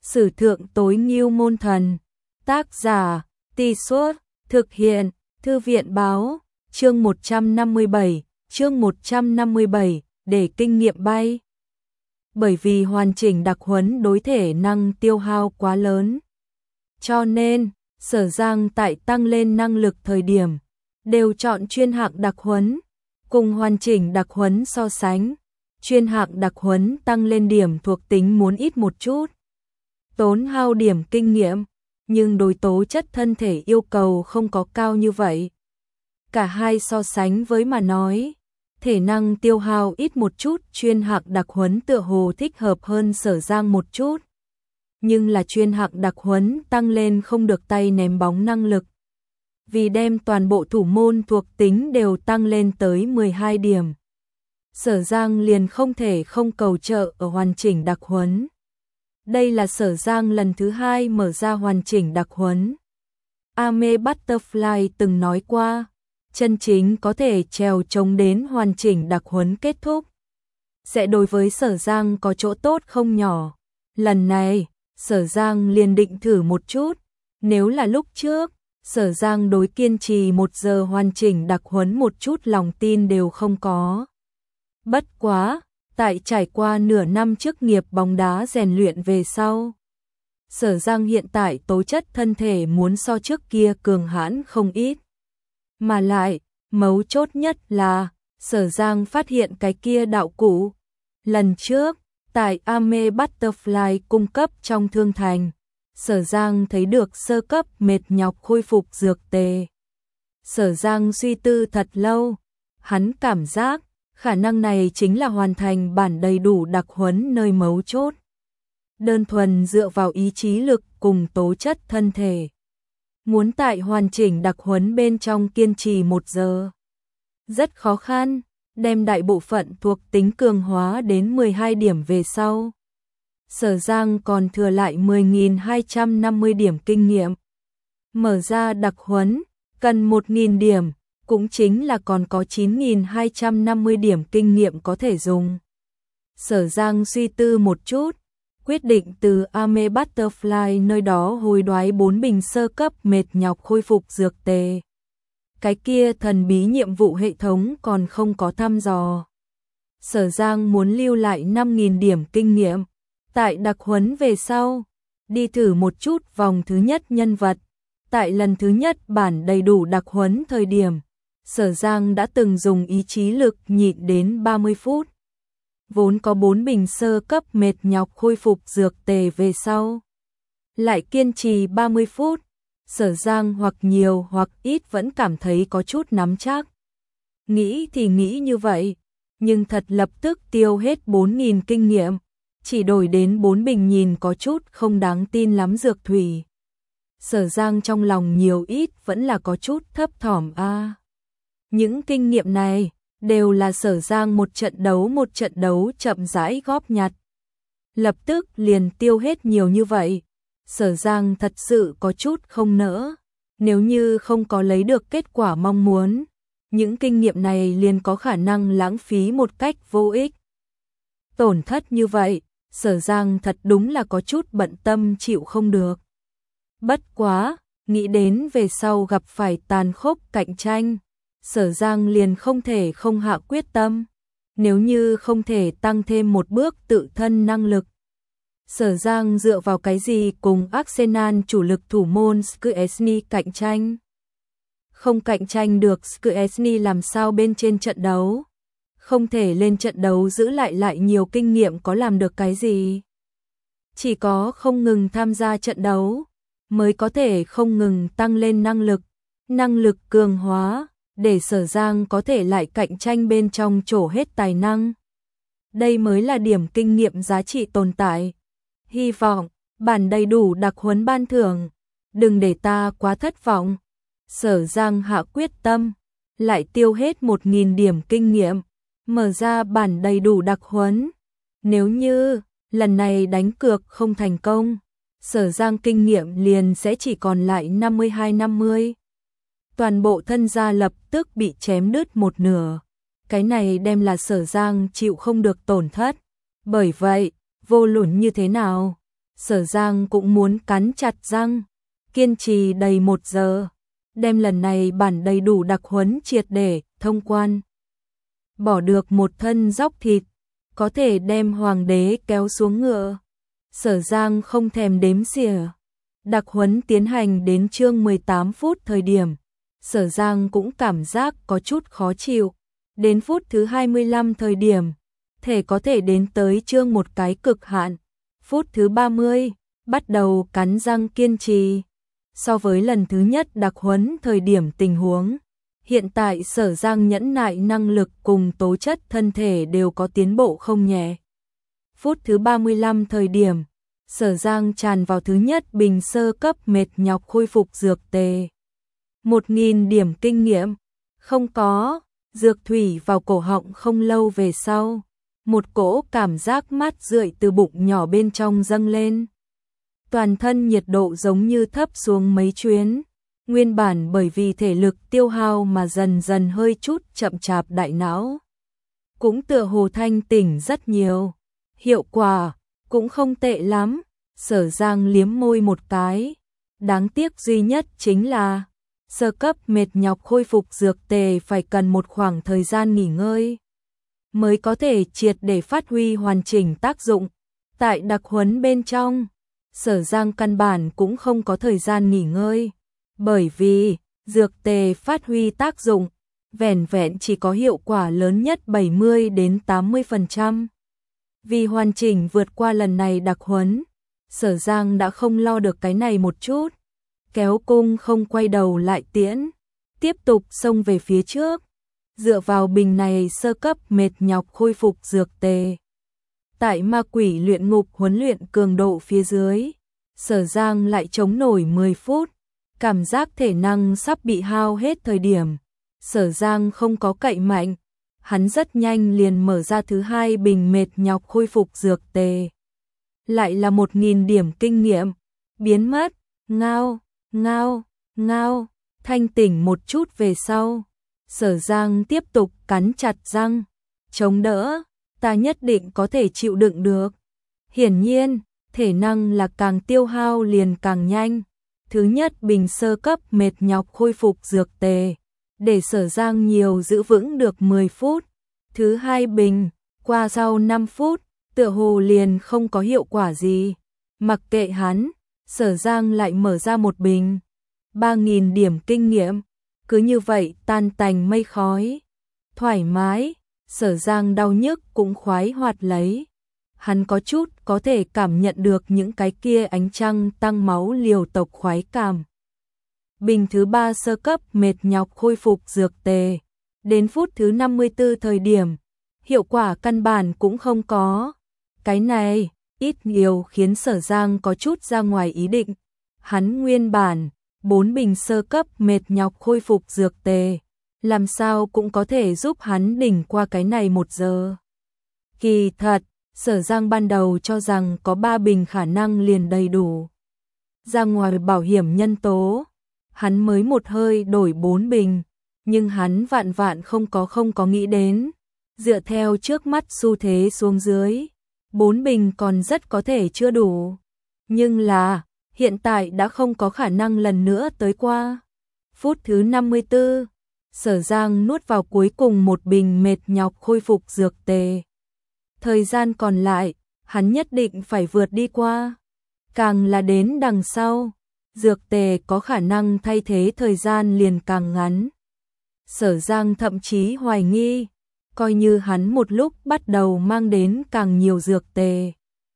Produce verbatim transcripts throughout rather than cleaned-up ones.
Sử thượng tối ngưu môn thần. Tác giả, Tì Suốt, thực hiện, Thư viện báo, chương một trăm năm mươi bảy, chương một trăm năm mươi bảy, để kinh nghiệm bay. Bởi vì hoàn chỉnh đặc huấn đối thể năng tiêu hao quá lớn. Cho nên, Sở Giang tại tăng lên năng lực thời điểm, đều chọn chuyên hạng đặc huấn, cùng hoàn chỉnh đặc huấn so sánh. Chuyên hạng đặc huấn tăng lên điểm thuộc tính muốn ít một chút, tốn hao điểm kinh nghiệm, nhưng đối tố chất thân thể yêu cầu không có cao như vậy. Cả hai so sánh với mà nói, thể năng tiêu hao ít một chút, chuyên hạng đặc huấn tựa hồ thích hợp hơn Sở Giang một chút. Nhưng là chuyên hạng đặc huấn tăng lên không được tay ném bóng năng lực. Vì đem toàn bộ thủ môn thuộc tính đều tăng lên tới mười hai điểm. Sở Giang liền không thể không cầu trợ ở hoàn chỉnh đặc huấn. Đây là Sở Giang lần thứ hai mở ra hoàn chỉnh đặc huấn. Ame Butterfly từng nói qua, chân chính có thể trèo trống đến hoàn chỉnh đặc huấn kết thúc, sẽ đối với Sở Giang có chỗ tốt không nhỏ. Lần này, Sở Giang liền định thử một chút, nếu là lúc trước, Sở Giang đối kiên trì một giờ hoàn chỉnh đặc huấn một chút lòng tin đều không có. Bất quá, tại trải qua nửa năm chức nghiệp bóng đá rèn luyện về sau, Sở Giang hiện tại tố chất thân thể muốn so trước kia cường hãn không ít. Mà lại, mấu chốt nhất là, Sở Giang phát hiện cái kia đạo cụ. Lần trước, tại Ame Butterfly cung cấp trong thương thành, Sở Giang thấy được sơ cấp mệt nhọc khôi phục dược tề. Sở Giang suy tư thật lâu, hắn cảm giác khả năng này chính là hoàn thành bản đầy đủ đặc huấn nơi mấu chốt. Đơn thuần dựa vào ý chí lực cùng tố chất thân thể, muốn tại hoàn chỉnh đặc huấn bên trong kiên trì một giờ, rất khó khăn. Đem đại bộ phận thuộc tính cường hóa đến mười hai điểm về sau, Sở Giang còn thừa lại mười nghìn hai trăm năm mươi điểm kinh nghiệm. Mở ra đặc huấn, cần một nghìn điểm, cũng chính là còn có chín nghìn hai trăm năm mươi điểm kinh nghiệm có thể dùng. Sở Giang suy tư một chút, quyết định từ Ame Butterfly nơi đó hối đoái bốn bình sơ cấp mệt nhọc khôi phục dược tề. Cái kia thần bí nhiệm vụ hệ thống còn không có thăm dò. Sở Giang muốn lưu lại năm nghìn điểm kinh nghiệm. Tại đặc huấn về sau, đi thử một chút vòng thứ nhất nhân vật. Tại lần thứ nhất bản đầy đủ đặc huấn thời điểm, Sở Giang đã từng dùng ý chí lực nhịn đến ba mươi phút. Vốn có bốn bình sơ cấp mệt nhọc khôi phục dược tề về sau, lại kiên trì ba mươi phút. Sở Giang hoặc nhiều hoặc ít vẫn cảm thấy có chút nắm chắc. Nghĩ thì nghĩ như vậy, nhưng thật lập tức tiêu hết bốn nghìn kinh nghiệm, chỉ đổi đến bốn bình nhìn có chút không đáng tin lắm dược thủy. Sở Giang trong lòng nhiều ít vẫn là có chút thấp thỏm a. À, những kinh nghiệm này đều là Sở Giang một trận đấu một trận đấu chậm rãi góp nhặt. Lập tức liền tiêu hết nhiều như vậy. Sở Giang thật sự có chút không nỡ, nếu như không có lấy được kết quả mong muốn, những kinh nghiệm này liền có khả năng lãng phí một cách vô ích. Tổn thất như vậy, Sở Giang thật đúng là có chút bận tâm chịu không được. Bất quá, nghĩ đến về sau gặp phải tàn khốc cạnh tranh, Sở Giang liền không thể không hạ quyết tâm, nếu như không thể tăng thêm một bước tự thân năng lực. Sở Giang dựa vào cái gì cùng Arsenal chủ lực thủ môn Szczesny cạnh tranh? Không cạnh tranh được Szczesny làm sao bên trên trận đấu? Không thể lên trận đấu giữ lại lại nhiều kinh nghiệm có làm được cái gì? Chỉ có không ngừng tham gia trận đấu, mới có thể không ngừng tăng lên năng lực, năng lực cường hóa, để Sở Giang có thể lại cạnh tranh bên trong trổ hết tài năng. Đây mới là điểm kinh nghiệm giá trị tồn tại. Hy vọng, bản đầy đủ đặc huấn ban thưởng, đừng để ta quá thất vọng. Sở Giang hạ quyết tâm, lại tiêu hết một nghìn điểm kinh nghiệm, mở ra bản đầy đủ đặc huấn. Nếu như, lần này đánh cược không thành công, Sở Giang kinh nghiệm liền sẽ chỉ còn lại năm mươi hai năm mươi. Toàn bộ thân gia lập tức bị chém đứt một nửa. Cái này đem là Sở Giang chịu không được tổn thất. Bởi vậy, vô luận như thế nào, Sở Giang cũng muốn cắn chặt răng, kiên trì đầy một giờ, đem lần này bản đầy đủ đặc huấn triệt để thông quan. Bỏ được một thân dóc thịt, có thể đem hoàng đế kéo xuống ngựa. Sở Giang không thèm đếm xỉa. Đặc huấn tiến hành đến chương mười tám phút thời điểm, Sở Giang cũng cảm giác có chút khó chịu. Đến phút thứ hai mươi lăm thời điểm, thể có thể đến tới chương một cái cực hạn. Phút thứ ba mươi, bắt đầu cắn răng kiên trì. So với lần thứ nhất đặc huấn thời điểm tình huống, hiện tại Sở Giang nhẫn nại năng lực cùng tố chất thân thể đều có tiến bộ không nhẹ. Phút thứ ba mươi lăm thời điểm, Sở Giang tràn vào thứ nhất bình sơ cấp mệt nhọc khôi phục dược tề. Một nghìn điểm kinh nghiệm, không có, dược thủy vào cổ họng không lâu về sau. Một cỗ cảm giác mát rượi từ bụng nhỏ bên trong dâng lên. Toàn thân nhiệt độ giống như thấp xuống mấy chuyến. Nguyên bản bởi vì thể lực tiêu hao mà dần dần hơi chút chậm chạp đại não. Cũng tựa hồ thanh tỉnh rất nhiều. Hiệu quả cũng không tệ lắm. Sở Giang liếm môi một cái. Đáng tiếc duy nhất chính là sơ cấp mệt nhọc khôi phục dược tề phải cần một khoảng thời gian nghỉ ngơi mới có thể triệt để phát huy hoàn chỉnh tác dụng. Tại đặc huấn bên trong, Sở Giang căn bản cũng không có thời gian nghỉ ngơi, bởi vì dược tề phát huy tác dụng vẻn vẹn chỉ có hiệu quả lớn nhất bảy mươi đến tám mươi phần trăm. Vì hoàn chỉnh vượt qua lần này đặc huấn, Sở Giang đã không lo được cái này một chút, kéo cung không quay đầu lại tiễn, tiếp tục xông về phía trước. Dựa vào bình này sơ cấp mệt nhọc khôi phục dược tề. Tại ma quỷ luyện ngục huấn luyện cường độ phía dưới, Sở Giang lại chống nổi mười phút, cảm giác thể năng sắp bị hao hết thời điểm. Sở Giang không có cậy mạnh, hắn rất nhanh liền mở ra thứ hai bình mệt nhọc khôi phục dược tề. Lại là một nghìn điểm kinh nghiệm, biến mất, ngao, ngao, ngao, thanh tỉnh một chút về sau. Sở Giang tiếp tục cắn chặt răng, chống đỡ, ta nhất định có thể chịu đựng được. Hiển nhiên, thể năng là càng tiêu hao liền càng nhanh. Thứ nhất bình sơ cấp mệt nhọc khôi phục dược tề, để Sở Giang nhiều giữ vững được mười phút. Thứ hai bình, qua sau năm phút, tựa hồ liền không có hiệu quả gì. Mặc kệ hắn, Sở Giang lại mở ra một bình, ba nghìn điểm kinh nghiệm. Cứ như vậy tan tành mây khói. Thoải mái, Sở Giang đau nhức cũng khoái hoạt lấy. Hắn có chút có thể cảm nhận được những cái kia ánh trăng tăng máu liều tộc khoái cảm. Bình thứ ba sơ cấp mệt nhọc khôi phục dược tề. Đến phút thứ năm mươi tư thời điểm, hiệu quả căn bản cũng không có. Cái này, ít nhiều khiến Sở Giang có chút ra ngoài ý định. Hắn nguyên bản bốn bình sơ cấp mệt nhọc khôi phục dược tề, làm sao cũng có thể giúp hắn đỉnh qua cái này một giờ. Kỳ thật, Sở Giang ban đầu cho rằng có ba bình khả năng liền đầy đủ. Ra ngoài bảo hiểm nhân tố, hắn mới một hơi đổi bốn bình, nhưng hắn vạn vạn không có không có nghĩ đến. Dựa theo trước mắt xu thế xuống dưới, bốn bình còn rất có thể chưa đủ. Nhưng là hiện tại đã không có khả năng lần nữa tới qua. Phút thứ năm mươi tư, Sở Giang nuốt vào cuối cùng một bình mệt nhọc khôi phục dược tề. Thời gian còn lại, hắn nhất định phải vượt đi qua. Càng là đến đằng sau, dược tề có khả năng thay thế thời gian liền càng ngắn. Sở Giang thậm chí hoài nghi, coi như hắn một lúc bắt đầu mang đến càng nhiều dược tề.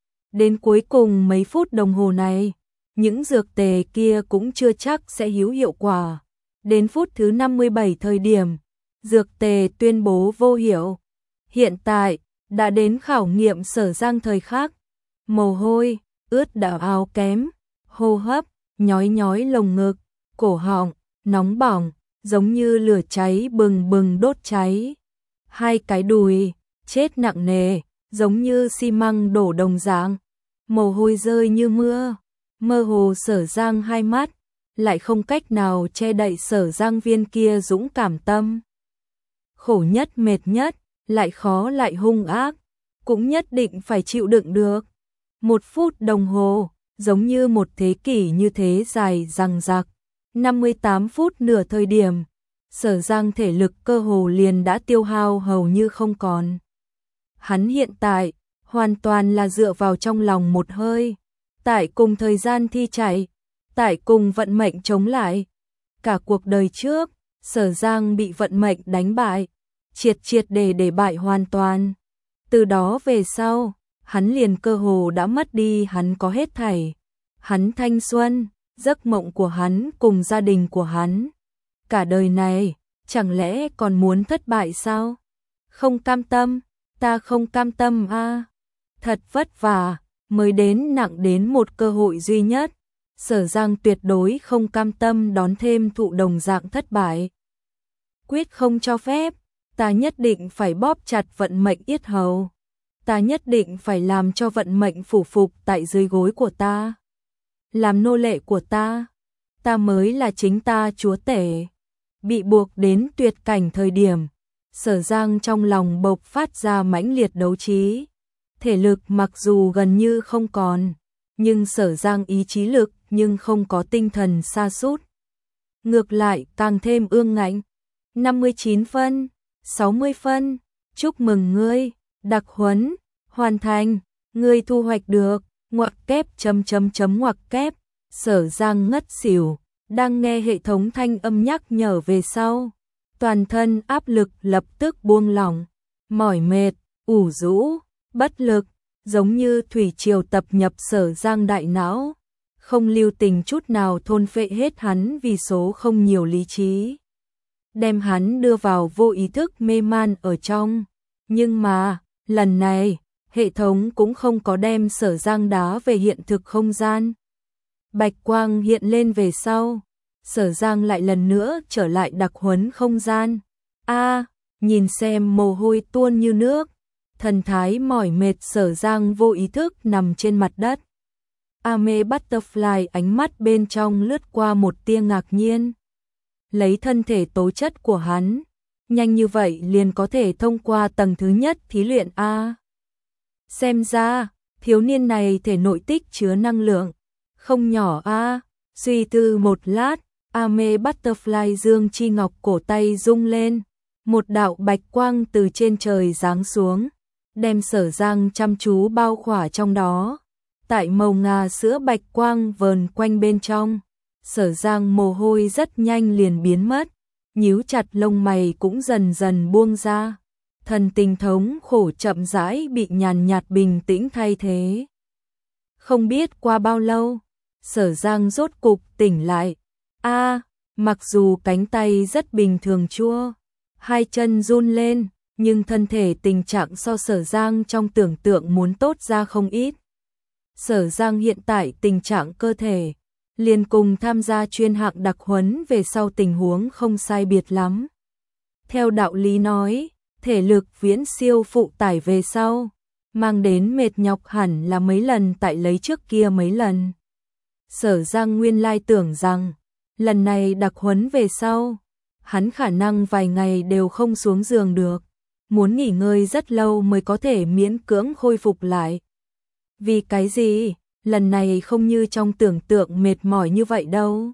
Đến cuối cùng mấy phút đồng hồ này, những dược tề kia cũng chưa chắc sẽ hữu hiệu quả. Đến phút thứ năm mươi bảy thời điểm, dược tề tuyên bố vô hiệu. Hiện tại, đã đến khảo nghiệm Sở Giang thời khắc. Mồ hôi, ướt đẫm áo kém, hô hấp, nhói nhói lồng ngực, cổ họng, nóng bỏng, giống như lửa cháy bừng bừng đốt cháy. Hai cái đùi, chết nặng nề, giống như xi măng đổ đồng dạng. Mồ hôi rơi như mưa. Mơ hồ Sở Giang hai mắt, lại không cách nào che đậy Sở Giang viên kia dũng cảm tâm. Khổ nhất mệt nhất, lại khó lại hung ác, cũng nhất định phải chịu đựng được. Một phút đồng hồ, giống như một thế kỷ như thế dài dằng dặc. năm mươi tám phút nửa thời điểm, Sở Giang thể lực cơ hồ liền đã tiêu hao hầu như không còn. Hắn hiện tại, hoàn toàn là dựa vào trong lòng một hơi. Tại cùng thời gian thi chạy, tại cùng vận mệnh chống lại. Cả cuộc đời trước, Sở Giang bị vận mệnh đánh bại, triệt triệt để để bại hoàn toàn. Từ đó về sau, hắn liền cơ hồ đã mất đi hắn có hết thảy. Hắn thanh xuân, giấc mộng của hắn cùng gia đình của hắn. Cả đời này, chẳng lẽ còn muốn thất bại sao? Không cam tâm, ta không cam tâm a. À. Thật vất vả, mới đến nặng đến một cơ hội duy nhất. Sở Giang tuyệt đối không cam tâm đón thêm thụ đồng dạng thất bại. Quyết không cho phép, ta nhất định phải bóp chặt vận mệnh yết hầu. Ta nhất định phải làm cho vận mệnh phủ phục tại dưới gối của ta. Làm nô lệ của ta. Ta mới là chính ta chúa tể. Bị buộc đến tuyệt cảnh thời điểm, Sở Giang trong lòng bộc phát ra mãnh liệt đấu trí. Thể lực mặc dù gần như không còn, nhưng Sở Giang ý chí lực nhưng không có tinh thần sa sút. Ngược lại càng thêm ương ngạnh. năm mươi chín phân, sáu mươi phân, chúc mừng ngươi, đặc huấn, hoàn thành, ngươi thu hoạch được, ngoặc kép chấm chấm chấm ngoặc kép. Sở Giang ngất xỉu, đang nghe hệ thống thanh âm nhắc nhở về sau. Toàn thân áp lực lập tức buông lỏng, mỏi mệt, ủ rũ, bất lực, giống như thủy triều tập nhập Sở Giang đại não, không lưu tình chút nào thôn phệ hết hắn vì số không nhiều lý trí, đem hắn đưa vào vô ý thức mê man ở trong. Nhưng mà, lần này, hệ thống cũng không có đem Sở Giang đá về hiện thực không gian. Bạch quang hiện lên về sau, Sở Giang lại lần nữa trở lại đặc huấn không gian. A, à, nhìn xem mồ hôi tuôn như nước, thần thái mỏi mệt Sở Giang vô ý thức nằm trên mặt đất. Ame Butterfly ánh mắt bên trong lướt qua một tia ngạc nhiên. Lấy thân thể tố chất của hắn, nhanh như vậy liền có thể thông qua tầng thứ nhất thí luyện A. Xem ra, thiếu niên này thể nội tích chứa năng lượng không nhỏ A. Suy tư một lát, Ame Butterfly dương chi ngọc cổ tay rung lên, một đạo bạch quang từ trên trời giáng xuống, đem Sở Giang chăm chú bao khỏa trong đó. Tại màu ngà sữa bạch quang vờn quanh bên trong, Sở Giang mồ hôi rất nhanh liền biến mất, nhíu chặt lông mày cũng dần dần buông ra. Thần tình thống khổ chậm rãi bị nhàn nhạt bình tĩnh thay thế. Không biết qua bao lâu, Sở Giang rốt cục tỉnh lại. A, à, mặc dù cánh tay rất bình thường chua, hai chân run lên, nhưng thân thể tình trạng so Sở Giang trong tưởng tượng muốn tốt ra không ít. Sở Giang hiện tại tình trạng cơ thể, liền cùng tham gia chuyên hạng đặc huấn về sau tình huống không sai biệt lắm. Theo đạo lý nói, thể lực viễn siêu phụ tải về sau, mang đến mệt nhọc hẳn là mấy lần tại lấy trước kia mấy lần. Sở Giang nguyên lai tưởng rằng, lần này đặc huấn về sau, hắn khả năng vài ngày đều không xuống giường được, muốn nghỉ ngơi rất lâu mới có thể miễn cưỡng khôi phục lại. Vì cái gì, lần này không như trong tưởng tượng mệt mỏi như vậy đâu.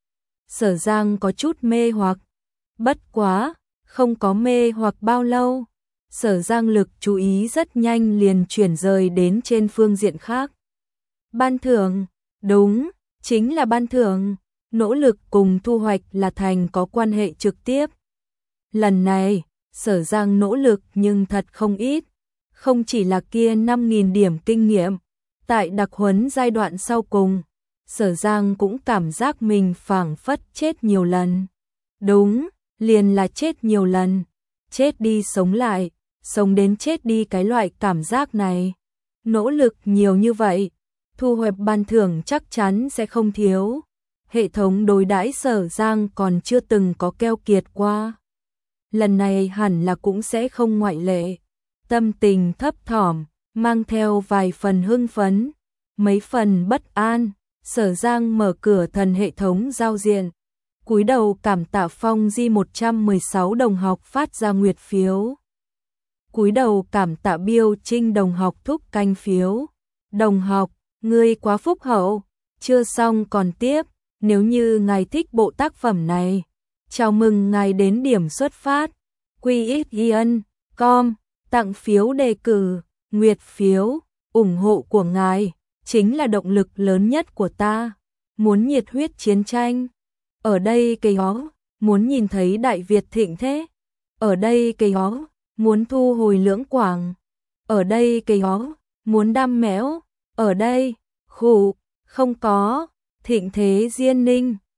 Sở Giang có chút mê hoặc, bất quá, không có mê hoặc bao lâu, Sở Giang lực chú ý rất nhanh liền chuyển rời đến trên phương diện khác. Ban thưởng, đúng, chính là ban thưởng, nỗ lực cùng thu hoạch là thành có quan hệ trực tiếp. Lần này, Sở Giang nỗ lực nhưng thật không ít, không chỉ là kia năm nghìn điểm kinh nghiệm, tại đặc huấn giai đoạn sau cùng, Sở Giang cũng cảm giác mình phảng phất chết nhiều lần. Đúng, liền là chết nhiều lần, chết đi sống lại, sống đến chết đi cái loại cảm giác này. Nỗ lực nhiều như vậy, thu hoạch ban thưởng chắc chắn sẽ không thiếu. Hệ thống đối đãi Sở Giang còn chưa từng có keo kiệt qua. Lần này hẳn là cũng sẽ không ngoại lệ. Tâm tình thấp thỏm, mang theo vài phần hưng phấn, mấy phần bất an, Sở Giang mở cửa thần hệ thống giao diện. Cúi đầu cảm tạ Phong Di một trăm mười sáu đồng học phát ra nguyệt phiếu. Cúi đầu cảm tạ Biêu Trinh đồng học thúc canh phiếu. Đồng học, ngươi quá phúc hậu. Chưa xong còn tiếp, nếu như ngài thích bộ tác phẩm này, chào mừng ngài đến điểm xuất phát quy ích giê com tặng phiếu đề cử, nguyệt phiếu, ủng hộ của ngài chính là động lực lớn nhất của ta. Muốn nhiệt huyết chiến tranh, ở đây cây ó, muốn nhìn thấy Đại Việt thịnh thế, ở đây cây ó, muốn thu hồi Lưỡng Quảng, ở đây cây ó, muốn đam mẽo, ở đây, khủ, không có, thịnh thế Diên Ninh.